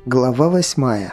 Глава 8.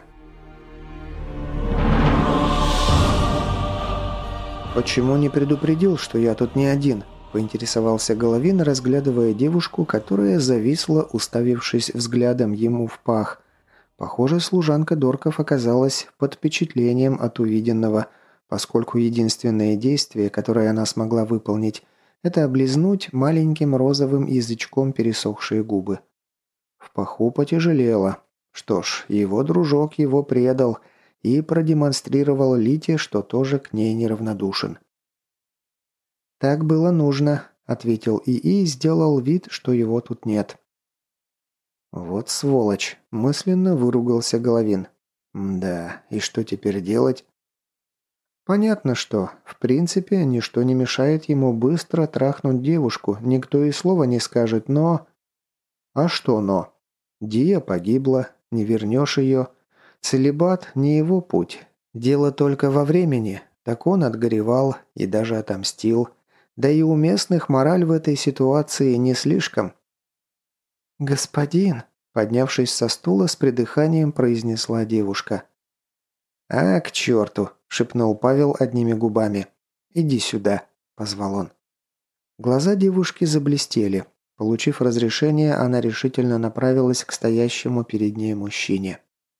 «Почему не предупредил, что я тут не один?» – поинтересовался Головин, разглядывая девушку, которая зависла, уставившись взглядом ему в пах. Похоже, служанка Дорков оказалась под впечатлением от увиденного, поскольку единственное действие, которое она смогла выполнить – это облизнуть маленьким розовым язычком пересохшие губы. В паху потяжелело. Что ж, его дружок его предал и продемонстрировал Лите, что тоже к ней неравнодушен. «Так было нужно», — ответил ИИ и сделал вид, что его тут нет. «Вот сволочь», — мысленно выругался Головин. «Да, и что теперь делать?» «Понятно, что. В принципе, ничто не мешает ему быстро трахнуть девушку, никто и слова не скажет, но...» «А что но?» Дия погибла, не вернешь ее. Целибат не его путь. Дело только во времени. Так он отгоревал и даже отомстил. Да и у местных мораль в этой ситуации не слишком. «Господин», поднявшись со стула, с придыханием произнесла девушка. «А, к черту!» – шепнул Павел одними губами. «Иди сюда», – позвал он. Глаза девушки заблестели. Получив разрешение, она решительно направилась к стоящему перед ней мужчине.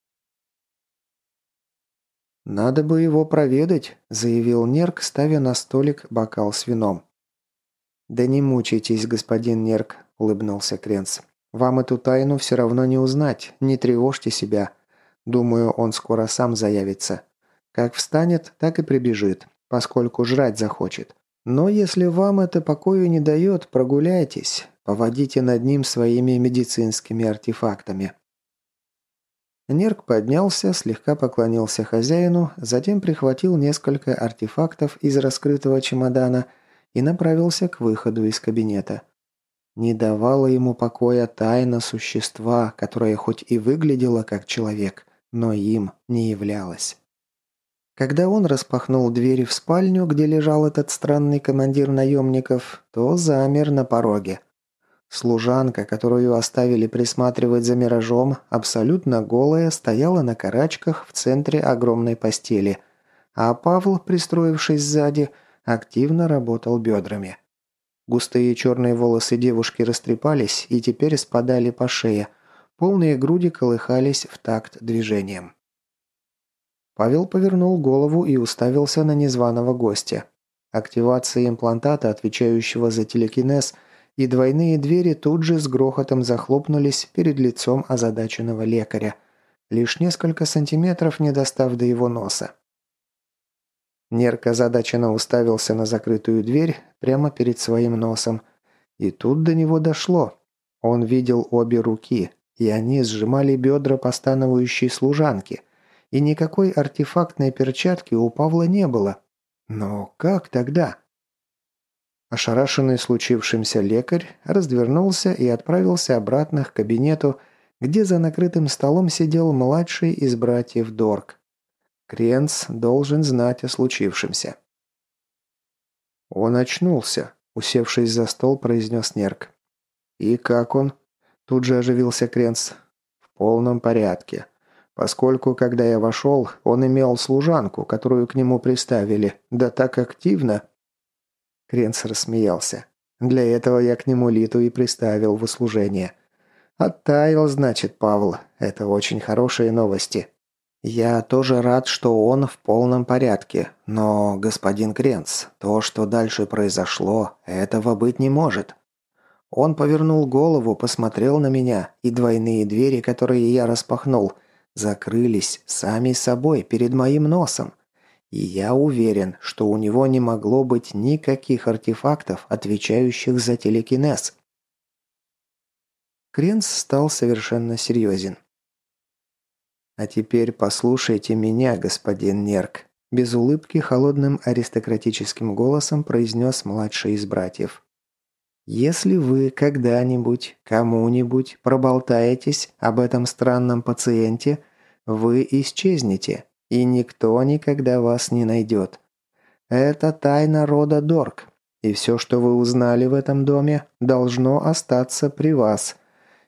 «Надо бы его проведать», – заявил Нерк, ставя на столик бокал с вином. «Да не мучайтесь, господин Нерк», – улыбнулся Кренц. «Вам эту тайну все равно не узнать, не тревожьте себя. Думаю, он скоро сам заявится. Как встанет, так и прибежит, поскольку жрать захочет. Но если вам это покою не дает, прогуляйтесь, поводите над ним своими медицинскими артефактами». Нерк поднялся, слегка поклонился хозяину, затем прихватил несколько артефактов из раскрытого чемодана и направился к выходу из кабинета. Не давала ему покоя тайна существа, которое хоть и выглядело как человек, но им не являлось. Когда он распахнул двери в спальню, где лежал этот странный командир наемников, то замер на пороге. Служанка, которую оставили присматривать за миражом, абсолютно голая, стояла на карачках в центре огромной постели, а Павел, пристроившись сзади, активно работал бедрами. Густые черные волосы девушки растрепались и теперь спадали по шее, полные груди колыхались в такт движением. Павел повернул голову и уставился на незваного гостя. Активация имплантата, отвечающего за телекинез, и двойные двери тут же с грохотом захлопнулись перед лицом озадаченного лекаря, лишь несколько сантиметров не достав до его носа. Нерк озадаченно уставился на закрытую дверь прямо перед своим носом, и тут до него дошло. Он видел обе руки, и они сжимали бедра постановающей служанки, и никакой артефактной перчатки у Павла не было. Но как тогда? Ошарашенный случившимся лекарь развернулся и отправился обратно к кабинету, где за накрытым столом сидел младший из братьев Дорк. Кренц должен знать о случившемся. «Он очнулся», — усевшись за стол, произнес Нерк. «И как он?» — тут же оживился Кренц. «В полном порядке. Поскольку, когда я вошел, он имел служанку, которую к нему приставили, да так активно...» Кренц рассмеялся. «Для этого я к нему Литу и приставил в услужение. Оттаял, значит, Павел. Это очень хорошие новости. Я тоже рад, что он в полном порядке. Но, господин Кренц, то, что дальше произошло, этого быть не может». Он повернул голову, посмотрел на меня, и двойные двери, которые я распахнул, закрылись сами собой перед моим носом. И я уверен, что у него не могло быть никаких артефактов, отвечающих за телекинез. Кренц стал совершенно серьезен. «А теперь послушайте меня, господин Нерк», – без улыбки холодным аристократическим голосом произнес младший из братьев. «Если вы когда-нибудь, кому-нибудь проболтаетесь об этом странном пациенте, вы исчезнете, и никто никогда вас не найдет. Это тайна рода Дорк, и все, что вы узнали в этом доме, должно остаться при вас.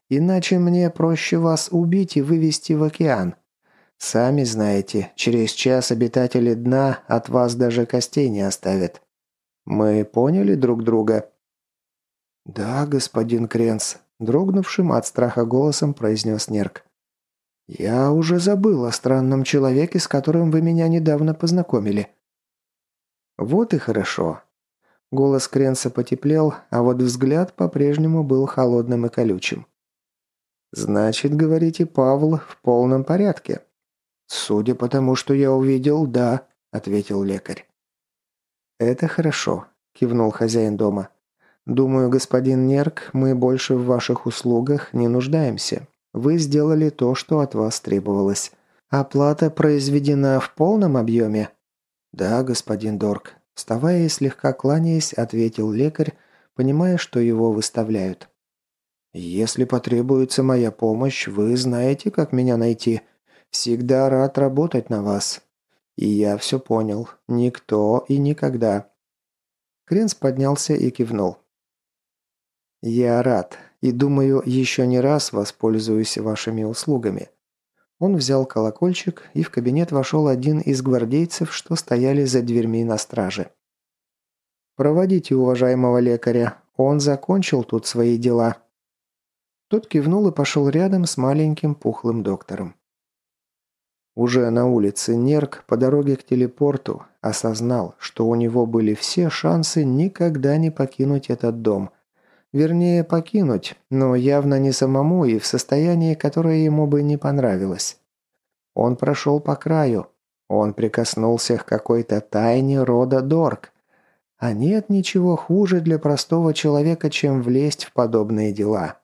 Иначе мне проще вас убить и вывести в океан. Сами знаете, через час обитатели дна от вас даже костей не оставят. Мы поняли друг друга?» «Да, господин Кренц», – дрогнувшим от страха голосом произнес Нерк. «Я уже забыл о странном человеке, с которым вы меня недавно познакомили». «Вот и хорошо». Голос Кренца потеплел, а вот взгляд по-прежнему был холодным и колючим. «Значит, говорите, Павл в полном порядке?» «Судя по тому, что я увидел, да», – ответил лекарь. «Это хорошо», – кивнул хозяин дома. «Думаю, господин Нерк, мы больше в ваших услугах не нуждаемся. Вы сделали то, что от вас требовалось. Оплата произведена в полном объеме?» «Да, господин Дорк», – вставая и слегка кланяясь, ответил лекарь, понимая, что его выставляют. «Если потребуется моя помощь, вы знаете, как меня найти. Всегда рад работать на вас. И я все понял. Никто и никогда». Кренц поднялся и кивнул. «Я рад. И думаю, еще не раз воспользуюсь вашими услугами». Он взял колокольчик, и в кабинет вошел один из гвардейцев, что стояли за дверьми на страже. «Проводите уважаемого лекаря. Он закончил тут свои дела». Тот кивнул и пошел рядом с маленьким пухлым доктором. Уже на улице Нерк по дороге к телепорту осознал, что у него были все шансы никогда не покинуть этот дом. Вернее, покинуть, но явно не самому и в состоянии, которое ему бы не понравилось. Он прошел по краю. Он прикоснулся к какой-то тайне рода Дорк. А нет ничего хуже для простого человека, чем влезть в подобные дела.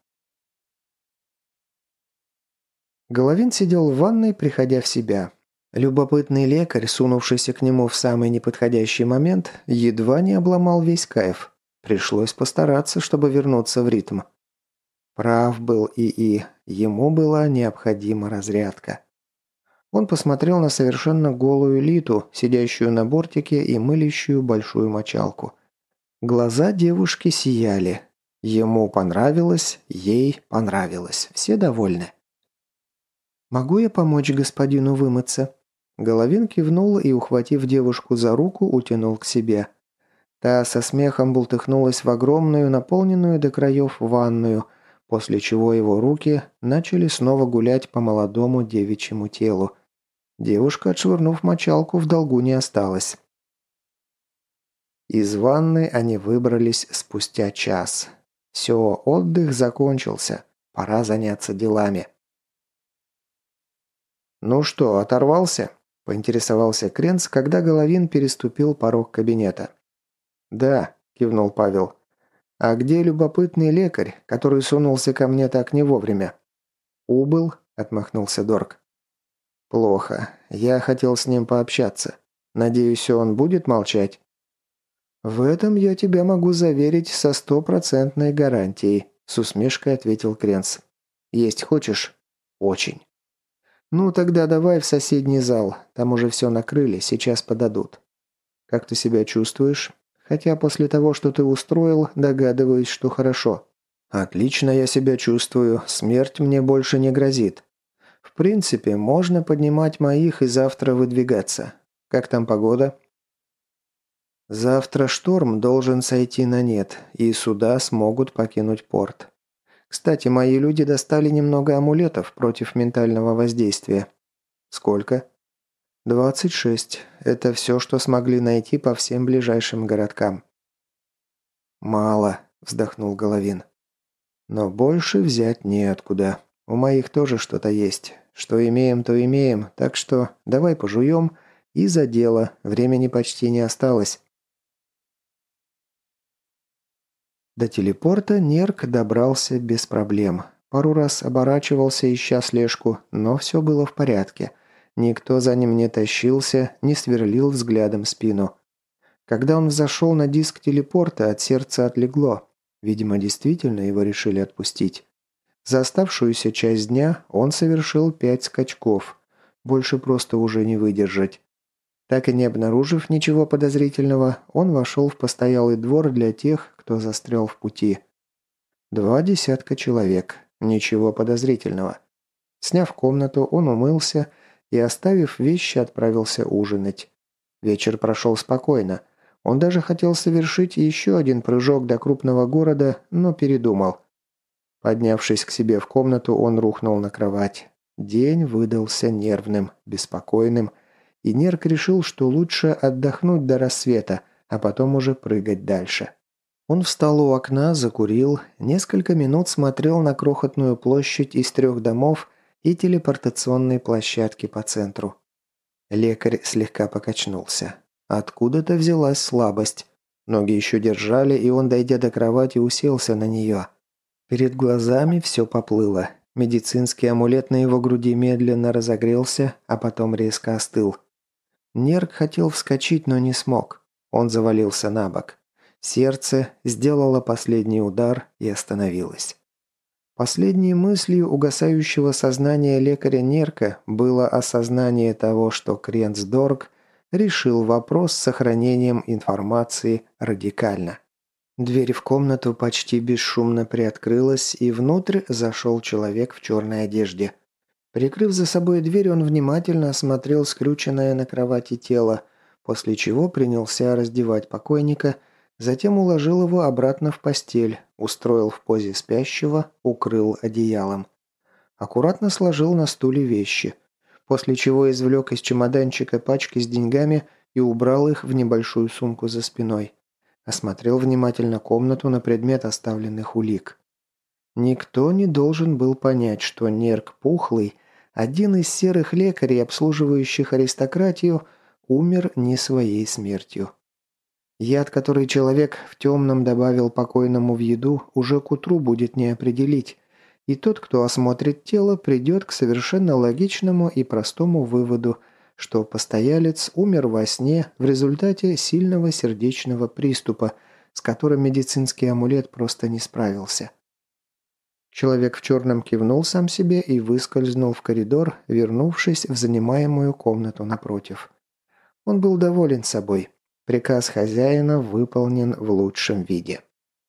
Головин сидел в ванной, приходя в себя. Любопытный лекарь, сунувшийся к нему в самый неподходящий момент, едва не обломал весь кайф. Пришлось постараться, чтобы вернуться в ритм. Прав был ИИ, ему была необходима разрядка. Он посмотрел на совершенно голую Литу, сидящую на бортике и мылящую большую мочалку. Глаза девушки сияли. Ему понравилось, ей понравилось. Все довольны. «Могу я помочь господину вымыться?» Головин кивнул и, ухватив девушку за руку, утянул к себе. Та со смехом бултыхнулась в огромную, наполненную до краев ванную, после чего его руки начали снова гулять по молодому девичьему телу. Девушка, отшвырнув мочалку, в долгу не осталась. Из ванны они выбрались спустя час. Все, отдых закончился. Пора заняться делами. «Ну что, оторвался?» – поинтересовался Кренц, когда Головин переступил порог кабинета. «Да», – кивнул Павел. «А где любопытный лекарь, который сунулся ко мне так не вовремя?» «Убыл», – отмахнулся Дорк. «Плохо. Я хотел с ним пообщаться. Надеюсь, он будет молчать?» «В этом я тебя могу заверить со 100% гарантией», – с усмешкой ответил Кренц. «Есть хочешь?» «Очень». «Ну, тогда давай в соседний зал. Там уже все накрыли, сейчас подадут». «Как ты себя чувствуешь?» «Хотя после того, что ты устроил, догадываюсь, что хорошо». «Отлично я себя чувствую. Смерть мне больше не грозит. В принципе, можно поднимать моих и завтра выдвигаться. Как там погода?» «Завтра шторм должен сойти на нет, и суда смогут покинуть порт. Кстати, мои люди достали немного амулетов против ментального воздействия». «Сколько?» 26. Это все, что смогли найти по всем ближайшим городкам». «Мало», – вздохнул Головин. «Но больше взять неоткуда. У моих тоже что-то есть. Что имеем, то имеем, так что давай пожуем и за дело, времени почти не осталось». До телепорта Нерк добрался без проблем. Пару раз оборачивался, ища слежку, но все было в порядке. Никто за ним не тащился, не сверлил взглядом спину. Когда он взошел на диск телепорта, от сердца отлегло. Видимо, действительно его решили отпустить. За оставшуюся часть дня он совершил 5 скачков. Больше просто уже не выдержать. Так и не обнаружив ничего подозрительного, он вошел в постоялый двор для тех, кто застрял в пути. 2 десятка человек. Ничего подозрительного. Сняв комнату, он умылся и, оставив вещи, отправился ужинать. Вечер прошел спокойно. Он даже хотел совершить еще один прыжок до крупного города, но передумал. Поднявшись к себе в комнату, он рухнул на кровать. День выдался нервным, беспокойным, и Нерк решил, что лучше отдохнуть до рассвета, а потом уже прыгать дальше. Он встал у окна, закурил, несколько минут смотрел на крохотную площадь из 3 домов и телепортационной площадки по центру. Лекарь слегка покачнулся. Откуда-то взялась слабость. Ноги еще держали, и он, дойдя до кровати, уселся на нее. Перед глазами все поплыло. Медицинский амулет на его груди медленно разогрелся, а потом резко остыл. Нерк хотел вскочить, но не смог. Он завалился на бок. Сердце сделало последний удар и остановилось. Последней мыслью угасающего сознания лекаря Нерка было осознание того, что Кренцдорг решил вопрос с сохранением информации радикально. Дверь в комнату почти бесшумно приоткрылась, и внутрь зашел человек в черной одежде. Прикрыв за собой дверь, он внимательно осмотрел скрюченное на кровати тело, после чего принялся раздевать покойника, затем уложил его обратно в постель, устроил в позе спящего, укрыл одеялом. Аккуратно сложил на стуле вещи, после чего извлек из чемоданчика пачки с деньгами и убрал их в небольшую сумку за спиной. Осмотрел внимательно комнату на предмет оставленных улик. Никто не должен был понять, что Нерк Пухлый, один из серых лекарей, обслуживающих аристократию, умер не своей смертью. Яд, который человек в темном добавил покойному в еду, уже к утру будет не определить, и тот, кто осмотрит тело, придет к совершенно логичному и простому выводу, что постоялец умер во сне в результате сильного сердечного приступа, с которым медицинский амулет просто не справился. Человек в черном кивнул сам себе и выскользнул в коридор, вернувшись в занимаемую комнату напротив. Он был доволен собой. Приказ хозяина выполнен в лучшем виде.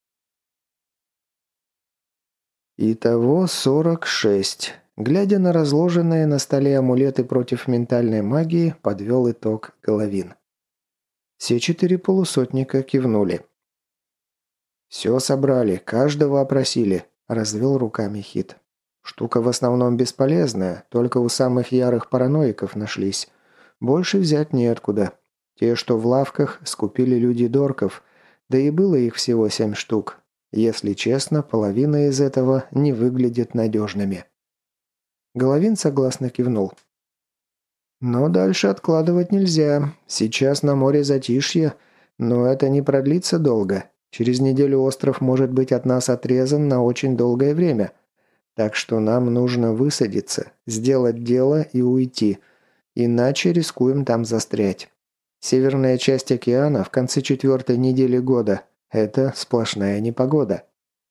Итого 46. Глядя на разложенные на столе амулеты против ментальной магии, подвел итог Головин. Все 4 полусотника кивнули. «Все собрали, каждого опросили», – развел руками Хит. «Штука в основном бесполезная, только у самых ярых параноиков нашлись. Больше взять неоткуда. Те, что в лавках, скупили люди Дорков, да и было их всего 7 штук. Если честно, половина из этого не выглядит надежными». Головин согласно кивнул. «Но дальше откладывать нельзя. Сейчас на море затишье, но это не продлится долго. Через неделю остров может быть от нас отрезан на очень долгое время. Так что нам нужно высадиться, сделать дело и уйти. Иначе рискуем там застрять. Северная часть океана в конце 4-й недели года – это сплошная непогода».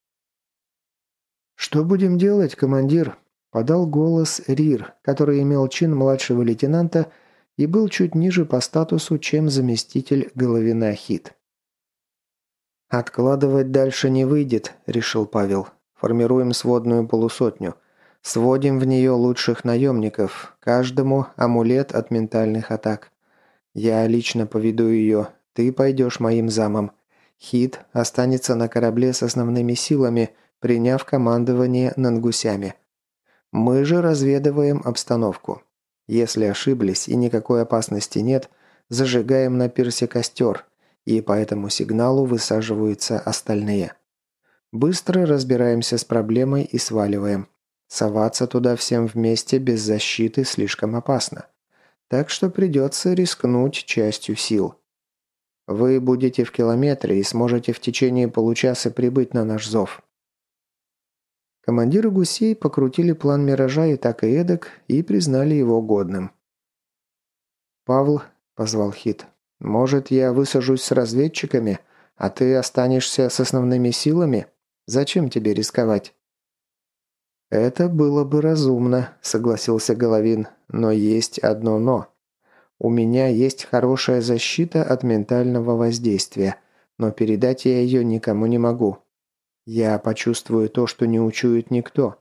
«Что будем делать, командир?» – подал голос Рир, который имел чин младшего лейтенанта и был чуть ниже по статусу, чем заместитель Головина Хит. «Откладывать дальше не выйдет», – решил Павел. «Формируем сводную полусотню. Сводим в нее лучших наемников. Каждому амулет от ментальных атак. Я лично поведу ее. Ты пойдешь моим замом. Хит останется на корабле с основными силами, приняв командование нангусями. Мы же разведываем обстановку. Если ошиблись и никакой опасности нет, зажигаем на пирсе костер, и по этому сигналу высаживаются остальные. Быстро разбираемся с проблемой и сваливаем. Соваться туда всем вместе без защиты слишком опасно. Так что придется рискнуть частью сил. Вы будете в километре и сможете в течение получаса прибыть на наш зов». Командиры гусей покрутили план «Миража» и так и эдак и признали его годным. «Павл», – позвал Хит, – «может, я высажусь с разведчиками, а ты останешься с основными силами? Зачем тебе рисковать?» «Это было бы разумно», – согласился Головин, – «но есть одно «но». У меня есть хорошая защита от ментального воздействия, но передать я ее никому не могу. Я почувствую то, что не учует никто.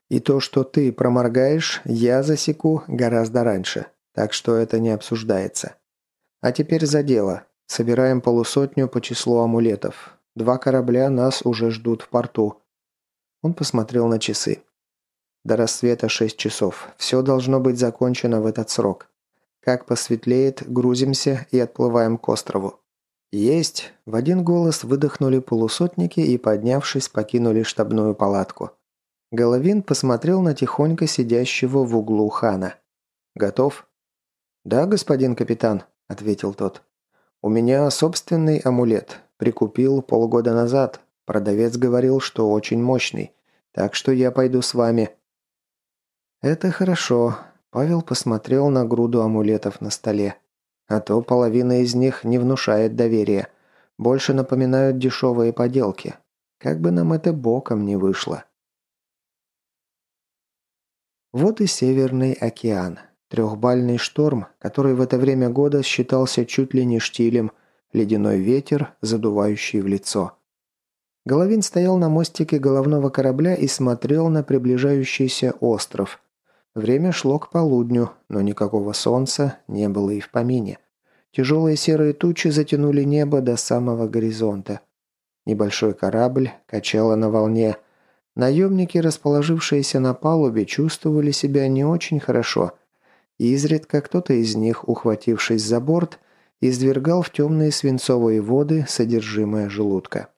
И то, что ты проморгаешь, я засеку гораздо раньше, так что это не обсуждается. А теперь за дело. Собираем полусотню по числу амулетов. 2 корабля нас уже ждут в порту». Он посмотрел на часы. «До рассвета 6 часов. Все должно быть закончено в этот срок. Как посветлеет, грузимся и отплываем к острову». «Есть!» – в один голос выдохнули полусотники и, поднявшись, покинули штабную палатку. Головин посмотрел на тихонько сидящего в углу хана. «Готов?» «Да, господин капитан», – ответил тот. «У меня собственный амулет. Прикупил полгода назад. Продавец говорил, что очень мощный. Так что я пойду с вами». «Это хорошо», – Павел посмотрел на груду амулетов на столе. «А то половина из них не внушает доверия. Больше напоминают дешевые поделки. Как бы нам это боком не вышло». Вот и Северный океан. Трехбальный шторм, который в это время года считался чуть ли не штилем, ледяной ветер, задувающий в лицо. Головин стоял на мостике головного корабля и смотрел на приближающийся остров. Время шло к полудню, но никакого солнца не было и в помине. Тяжелые серые тучи затянули небо до самого горизонта. Небольшой корабль качало на волне. Наемники, расположившиеся на палубе, чувствовали себя не очень хорошо. И изредка кто-то из них, ухватившись за борт, извергал в темные свинцовые воды содержимое желудка.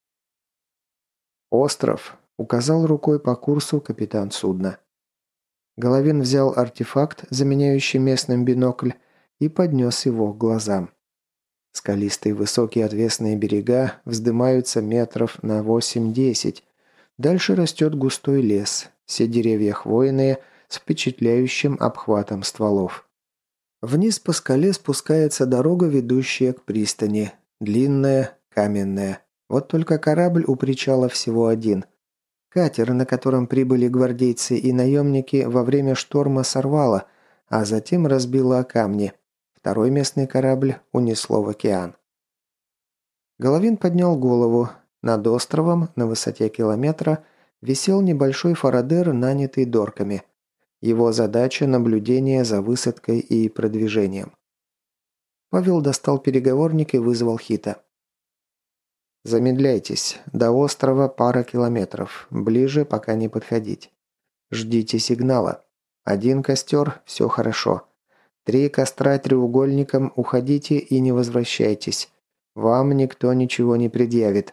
«Остров», — указал рукой по курсу капитан судна. Головин взял артефакт, заменяющий местным бинокль, и поднес его к глазам. Скалистые высокие отвесные берега вздымаются метров на 8-10. Дальше растет густой лес, все деревья хвойные, с впечатляющим обхватом стволов. Вниз по скале спускается дорога, ведущая к пристани. Длинная, каменная. Вот только корабль у причала всего один. Катер, на котором прибыли гвардейцы и наемники, во время шторма сорвало, а затем разбило о камни. Второй местный корабль унесло в океан. Головин поднял голову. Над островом, на высоте километра, висел небольшой фарадер, нанятый дорками. Его задача – наблюдение за высадкой и продвижением. Павел достал переговорник и вызвал Хита. «Замедляйтесь. До острова пара километров. Ближе пока не подходить. Ждите сигнала. 1 костер – все хорошо. 3 костра треугольником, уходите и не возвращайтесь. Вам никто ничего не предъявит».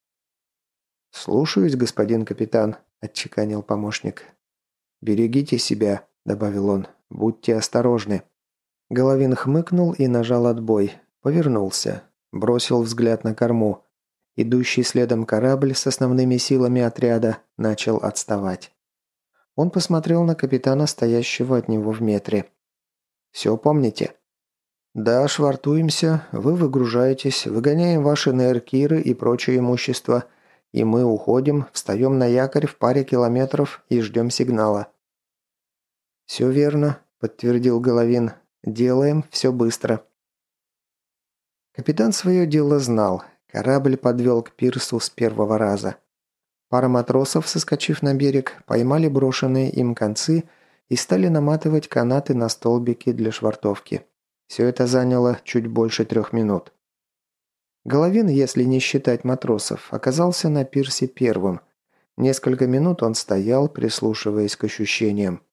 «Слушаюсь, господин капитан», – отчеканил помощник. «Берегите себя», – добавил он. «Будьте осторожны». Головин хмыкнул и нажал отбой. Повернулся. Бросил взгляд на корму. Идущий следом корабль с основными силами отряда начал отставать. Он посмотрел на капитана, стоящего от него в метре. «Все помните?» «Да, швартуемся, вы выгружаетесь, выгоняем ваши нейркиры и прочее имущество, и мы уходим, встаем на якорь в паре километров и ждем сигнала». «Все верно», – подтвердил Головин. «Делаем все быстро». Капитан свое дело знал. Корабль подвел к пирсу с первого раза. Пара матросов, соскочив на берег, поймали брошенные им концы и стали наматывать канаты на столбики для швартовки. Все это заняло чуть больше 3 минут. Головин, если не считать матросов, оказался на пирсе первым. Несколько минут он стоял, прислушиваясь к ощущениям.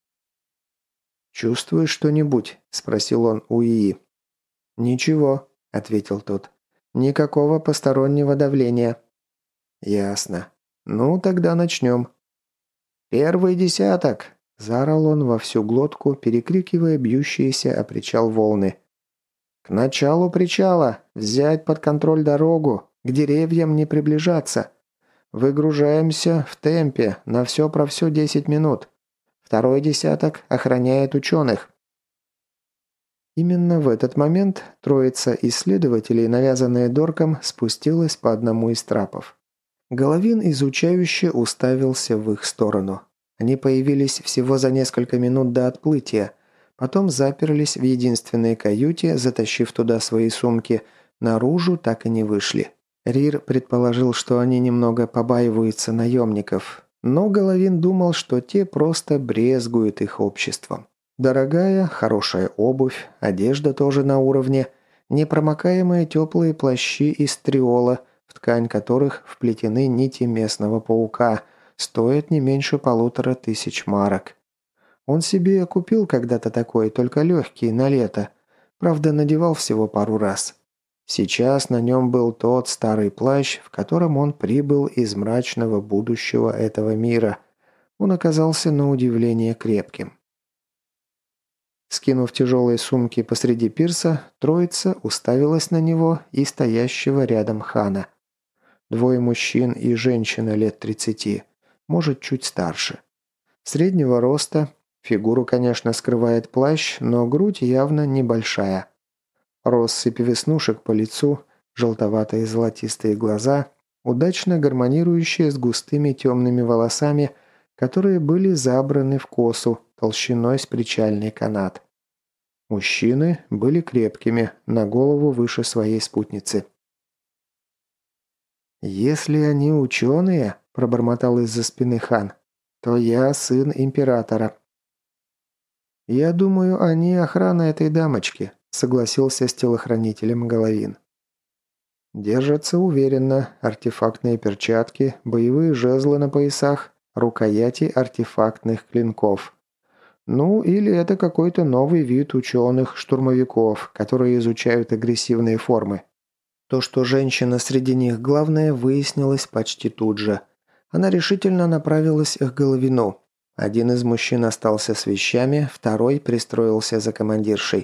«Чувствуешь что-нибудь?» – спросил он у Ии. «Ничего», – ответил тот. «Никакого постороннего давления». «Ясно. Ну, тогда начнем». «Первый десяток!» – заорал он во всю глотку, перекрикивая бьющиеся о причал волны. «К началу причала! Взять под контроль дорогу! К деревьям не приближаться! Выгружаемся в темпе, на все про все 10 минут. Второй десяток охраняет ученых». Именно в этот момент троица исследователей, навязанная Дорком, спустилась по одному из трапов. Головин изучающе уставился в их сторону. Они появились всего за несколько минут до отплытия, потом заперлись в единственной каюте, затащив туда свои сумки, наружу так и не вышли. Рир предположил, что они немного побаиваются наемников. Но Головин думал, что те просто брезгуют их обществом. Дорогая, хорошая обувь, одежда тоже на уровне, непромокаемые теплые плащи из триола, в ткань которых вплетены нити местного паука, стоят не меньше 1500 марок. Он себе купил когда-то такой, только легкий, на лето. Правда, надевал всего пару раз. Сейчас на нем был тот старый плащ, в котором он прибыл из мрачного будущего этого мира. Он оказался на удивление крепким. Скинув тяжелые сумки посреди пирса, троица уставилась на него и стоящего рядом хана. Двое мужчин и женщина лет 30, может, чуть старше. Среднего роста, фигуру, конечно, скрывает плащ, но грудь явно небольшая. Россыпь веснушек по лицу, желтоватые золотистые глаза, удачно гармонирующие с густыми темными волосами, которые были забраны в косу толщиной с причальный канат. Мужчины были крепкими, на голову выше своей спутницы. «Если они ученые», – пробормотал из-за спины хан, – «то я сын императора». «Я думаю, они охрана этой дамочки», – согласился с телохранителем Головин. Держатся уверенно, артефактные перчатки, боевые жезлы на поясах, рукояти артефактных клинков. Ну, или это какой-то новый вид ученых-штурмовиков, которые изучают агрессивные формы. То, что женщина среди них главное, выяснилось почти тут же. Она решительно направилась к Головину. Один из мужчин остался с вещами, второй пристроился за командиршей.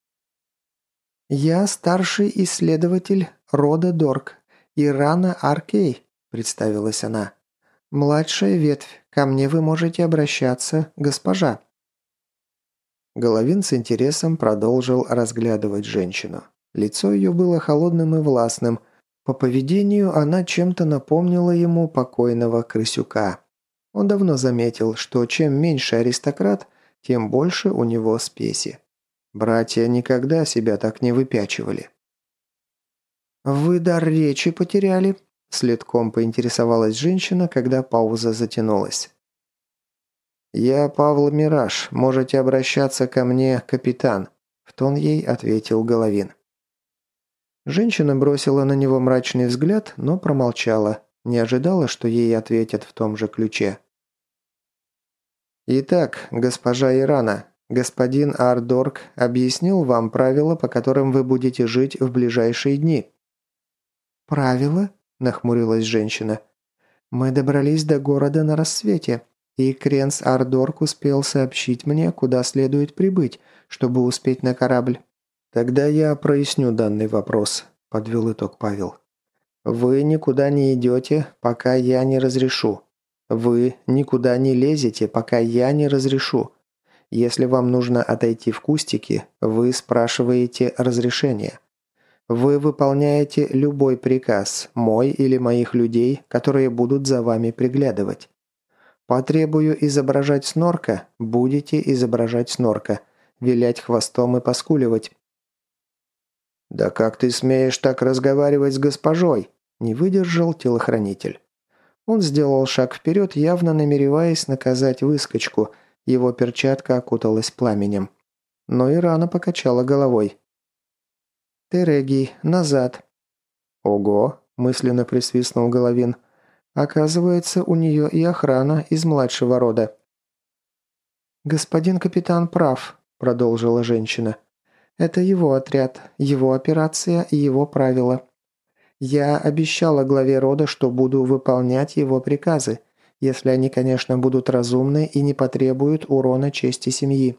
«Я старший исследователь рода Дорк, Ирана Аркей», – представилась она. «Младшая ветвь, ко мне вы можете обращаться, госпожа». Головин с интересом продолжил разглядывать женщину. Лицо ее было холодным и властным. По поведению она чем-то напомнила ему покойного крысюка. Он давно заметил, что чем меньше аристократ, тем больше у него спеси. Братья никогда себя так не выпячивали. «Вы дар речи потеряли?» – следком поинтересовалась женщина, когда пауза затянулась. «Я Павел Мираж, можете обращаться ко мне, капитан», – в тон ей ответил Головин. Женщина бросила на него мрачный взгляд, но промолчала, не ожидала, что ей ответят в том же ключе. «Итак, госпожа Ирана, господин Ардорг объяснил вам правила, по которым вы будете жить в ближайшие дни». «Правила?» – нахмурилась женщина. «Мы добрались до города на рассвете, и Кренс Ардорг успел сообщить мне, куда следует прибыть, чтобы успеть на корабль». «Тогда я проясню данный вопрос», – подвел итог Павел. «Вы никуда не идете, пока я не разрешу. Вы никуда не лезете, пока я не разрешу. Если вам нужно отойти в кустики, вы спрашиваете разрешение. Вы выполняете любой приказ, мой или моих людей, которые будут за вами приглядывать. Потребую изображать снорка, будете изображать снорка, вилять хвостом и поскуливать». «Да как ты смеешь так разговаривать с госпожой?» – не выдержал телохранитель. Он сделал шаг вперед, явно намереваясь наказать выскочку, его перчатка окуталась пламенем. Но Ирана покачала головой. «Терегий, назад!» «Ого!» – мысленно присвистнул Головин. «Оказывается, у нее и охрана из младшего рода». «Господин капитан прав», – продолжила женщина. «Это его отряд, его операция и его правила. Я обещала главе рода, что буду выполнять его приказы, если они, конечно, будут разумны и не потребуют урона чести семьи».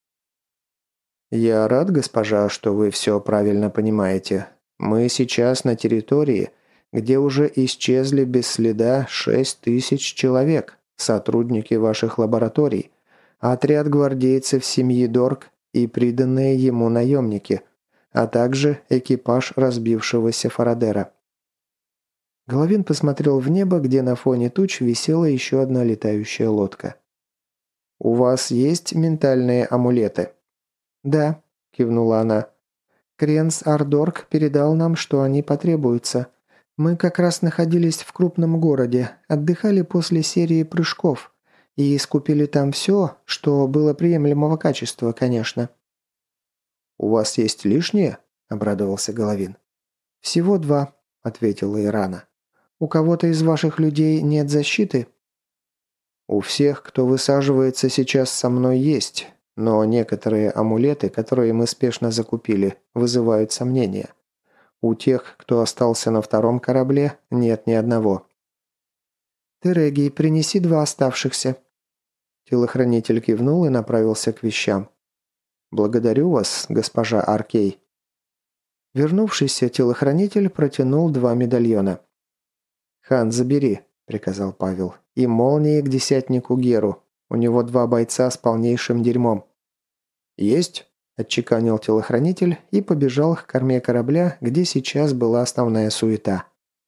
«Я рад, госпожа, что вы все правильно понимаете. Мы сейчас на территории, где уже исчезли без следа 6000 человек, сотрудники ваших лабораторий, отряд гвардейцев семьи Дорк и приданные ему наемники, а также экипаж разбившегося Фарадера». Головин посмотрел в небо, где на фоне туч висела еще одна летающая лодка. «У вас есть ментальные амулеты?» «Да», – кивнула она. «Кренс Ардорг передал нам, что они потребуются. Мы как раз находились в крупном городе, отдыхали после серии прыжков и скупили там все, что было приемлемого качества, конечно». «У вас есть лишнее?» – обрадовался Головин. «Всего 2», – ответила Ирана. «У кого-то из ваших людей нет защиты?» «У всех, кто высаживается сейчас со мной, есть, но некоторые амулеты, которые мы спешно закупили, вызывают сомнения. У тех, кто остался на втором корабле, нет ни одного». «Терегий, принеси 2 оставшихся». Телохранитель кивнул и направился к вещам. «Благодарю вас, госпожа Аркей». Вернувшийся телохранитель протянул 2 медальона. «Хан, забери», – приказал Павел. «И молнии к десятнику Геру. У него 2 бойца с полнейшим дерьмом». «Есть», – отчеканил телохранитель и побежал к корме корабля, где сейчас была основная суета.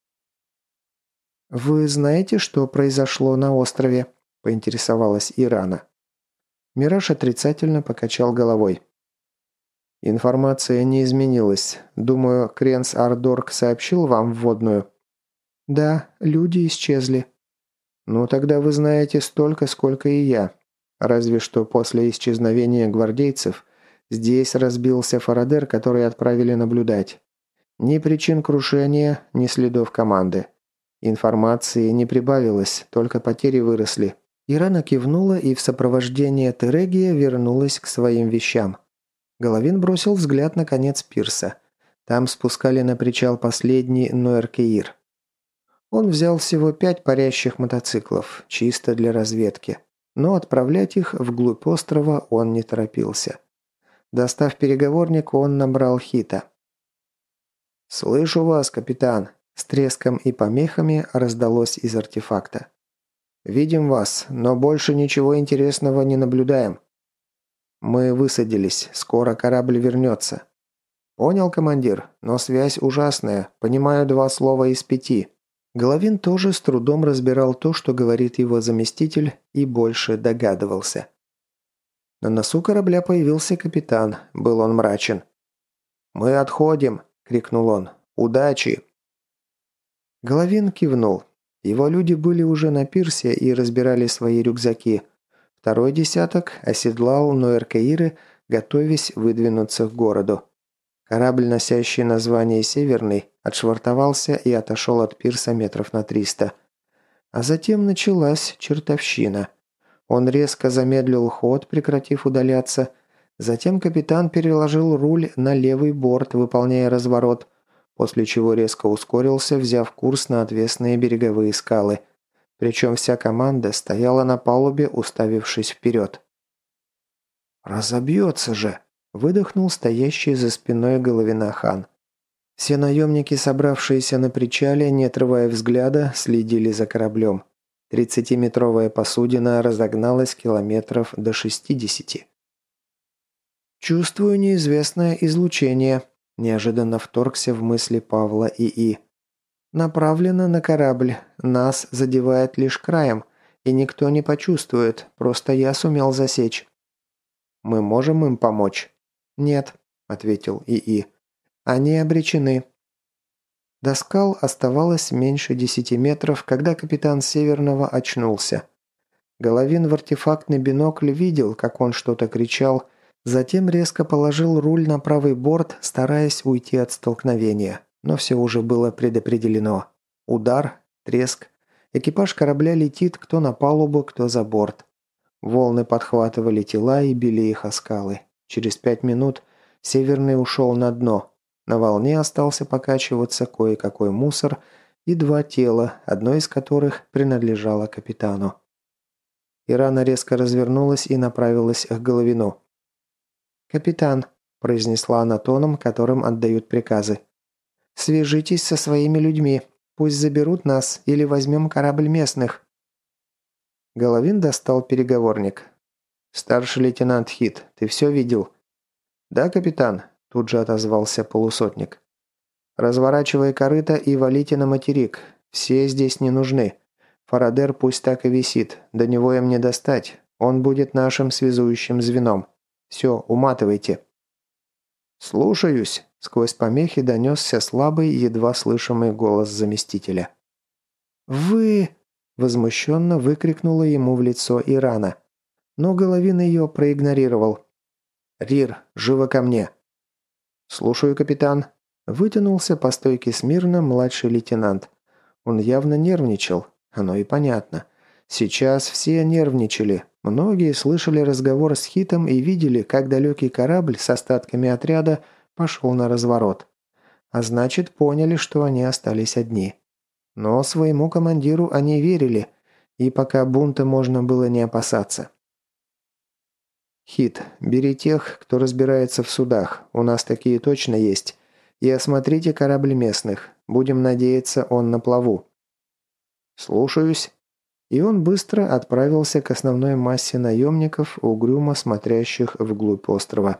«Вы знаете, что произошло на острове?» – поинтересовалась Ирана. Мираж отрицательно покачал головой. «Информация не изменилась. Думаю, Кренс Ардорг сообщил вам вводную?» «Да, люди исчезли». «Ну, тогда вы знаете столько, сколько и я. Разве что после исчезновения гвардейцев здесь разбился Фарадер, который отправили наблюдать. Ни причин крушения, ни следов команды. Информации не прибавилось, только потери выросли». Ирана кивнула и в сопровождении Терегия вернулась к своим вещам. Головин бросил взгляд на конец пирса. Там спускали на причал последний Нуэркеир. Он взял всего 5 парящих мотоциклов, чисто для разведки. Но отправлять их вглубь острова он не торопился. Достав переговорник, он набрал Хита. «Слышу вас, капитан», – с треском и помехами раздалось из артефакта. «Видим вас, но больше ничего интересного не наблюдаем». «Мы высадились, скоро корабль вернется». «Понял, командир, но связь ужасная, понимаю 2 слова из 5». Головин тоже с трудом разбирал то, что говорит его заместитель, и больше догадывался. На носу корабля появился капитан, был он мрачен. «Мы отходим!» – крикнул он. «Удачи!» Головин кивнул. Его люди были уже на пирсе и разбирали свои рюкзаки. Второй десяток оседлал Нуэркеиры, готовясь выдвинуться к городу. Корабль, носящий название «Северный», отшвартовался и отошел от пирса метров на 300. А затем началась чертовщина. Он резко замедлил ход, прекратив удаляться. Затем капитан переложил руль на левый борт, выполняя разворот, после чего резко ускорился, взяв курс на отвесные береговые скалы. Причем вся команда стояла на палубе, уставившись вперед. «Разобьется же!» – выдохнул стоящий за спиной Головина хан. Все наемники, собравшиеся на причале, не отрывая взгляда, следили за кораблем. 30-метровая посудина разогналась километров до 60. «Чувствую неизвестное излучение», – неожиданно вторгся в мысли Павла ИИ. «Направлено на корабль. Нас задевает лишь краем, и никто не почувствует, просто я сумел засечь». «Мы можем им помочь?» «Нет», – ответил ИИ. «Они обречены». До скал оставалось меньше 10 метров, когда капитан Северного очнулся. Головин в артефактный бинокль видел, как он что-то кричал, затем резко положил руль на правый борт, стараясь уйти от столкновения. Но все уже было предопределено. Удар, треск. Экипаж корабля летит кто на палубу, кто за борт. Волны подхватывали тела и били их о скалы. Через 5 минут Северный ушел на дно. На волне остался покачиваться кое-какой мусор и 2 тела, одно из которых принадлежало капитану. Ирана резко развернулась и направилась к Головину. «Капитан», – произнесла она тоном, которым отдают приказы, – «свяжитесь со своими людьми. Пусть заберут нас или возьмем корабль местных». Головин достал переговорник. «Старший лейтенант Хит, ты все видел?» «Да, капитан», – тут же отозвался полусотник. «Разворачивай корыто и валите на материк. Все здесь не нужны. Фарадер пусть так и висит. До него им не достать. Он будет нашим связующим звеном. Все, уматывайте». «Слушаюсь», – Сквозь помехи донесся слабый, едва слышимый голос заместителя. «Вы...» – возмущенно выкрикнула ему в лицо Ирана. Но Головин ее проигнорировал. «Рир, живо ко мне!» «Слушаю, капитан». Вытянулся по стойке смирно младший лейтенант. Он явно нервничал. Оно и понятно. Сейчас все нервничали. Многие слышали разговор с Хитом и видели, как далекий корабль с остатками отряда пошел на разворот. А значит, поняли, что они остались одни. Но своему командиру они верили, и пока бунта можно было не опасаться. «Хит, бери тех, кто разбирается в судах, у нас такие точно есть, и осмотрите корабль местных, будем надеяться, он на плаву». «Слушаюсь». И он быстро отправился к основной массе наемников, угрюмо смотрящих вглубь острова.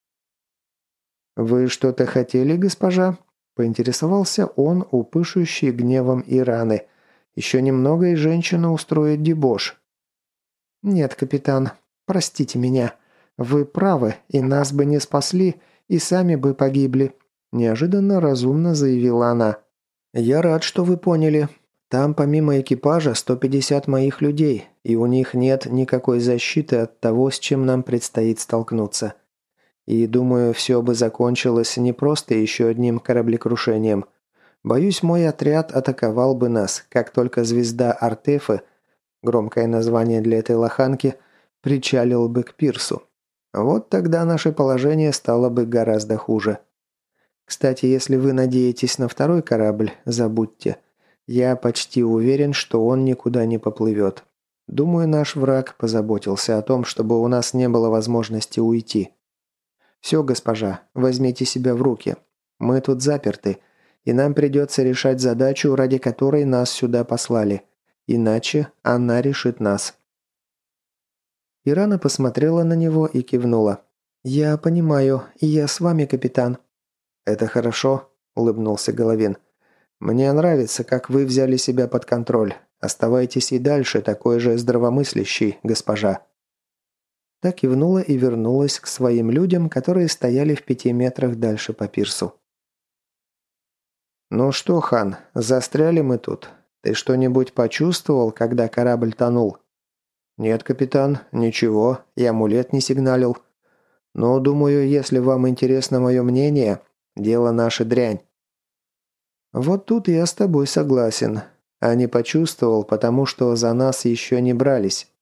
«Вы что-то хотели, госпожа?» – поинтересовался он, упышущий гневом Ираны. «Еще немного, и женщина устроит дебош». «Нет, капитан, простите меня. Вы правы, и нас бы не спасли, и сами бы погибли», – неожиданно разумно заявила она. «Я рад, что вы поняли. Там помимо экипажа 150 моих людей, и у них нет никакой защиты от того, с чем нам предстоит столкнуться. И думаю, все бы закончилось не просто еще одним кораблекрушением. Боюсь, мой отряд атаковал бы нас, как только звезда Артефы, громкое название для этой лоханки, причалил бы к пирсу. Вот тогда наше положение стало бы гораздо хуже. Кстати, если вы надеетесь на второй корабль, забудьте. Я почти уверен, что он никуда не поплывет. Думаю, наш враг позаботился о том, чтобы у нас не было возможности уйти. Все, госпожа, возьмите себя в руки. Мы тут заперты, и нам придется решать задачу, ради которой нас сюда послали. Иначе она решит нас». Ирана посмотрела на него и кивнула. «Я понимаю, и я с вами, капитан». «Это хорошо», – улыбнулся Головин. «Мне нравится, как вы взяли себя под контроль. Оставайтесь и дальше такой же здравомыслящий, госпожа». Так кивнула и вернулась к своим людям, которые стояли в 5 метрах дальше по пирсу. «Ну что, хан, застряли мы тут. Ты что-нибудь почувствовал, когда корабль тонул?» «Нет, капитан, ничего, и амулет не сигналил. Но, думаю, если вам интересно мое мнение, дело наше дрянь». «Вот тут я с тобой согласен. А не почувствовал, потому что за нас еще не брались.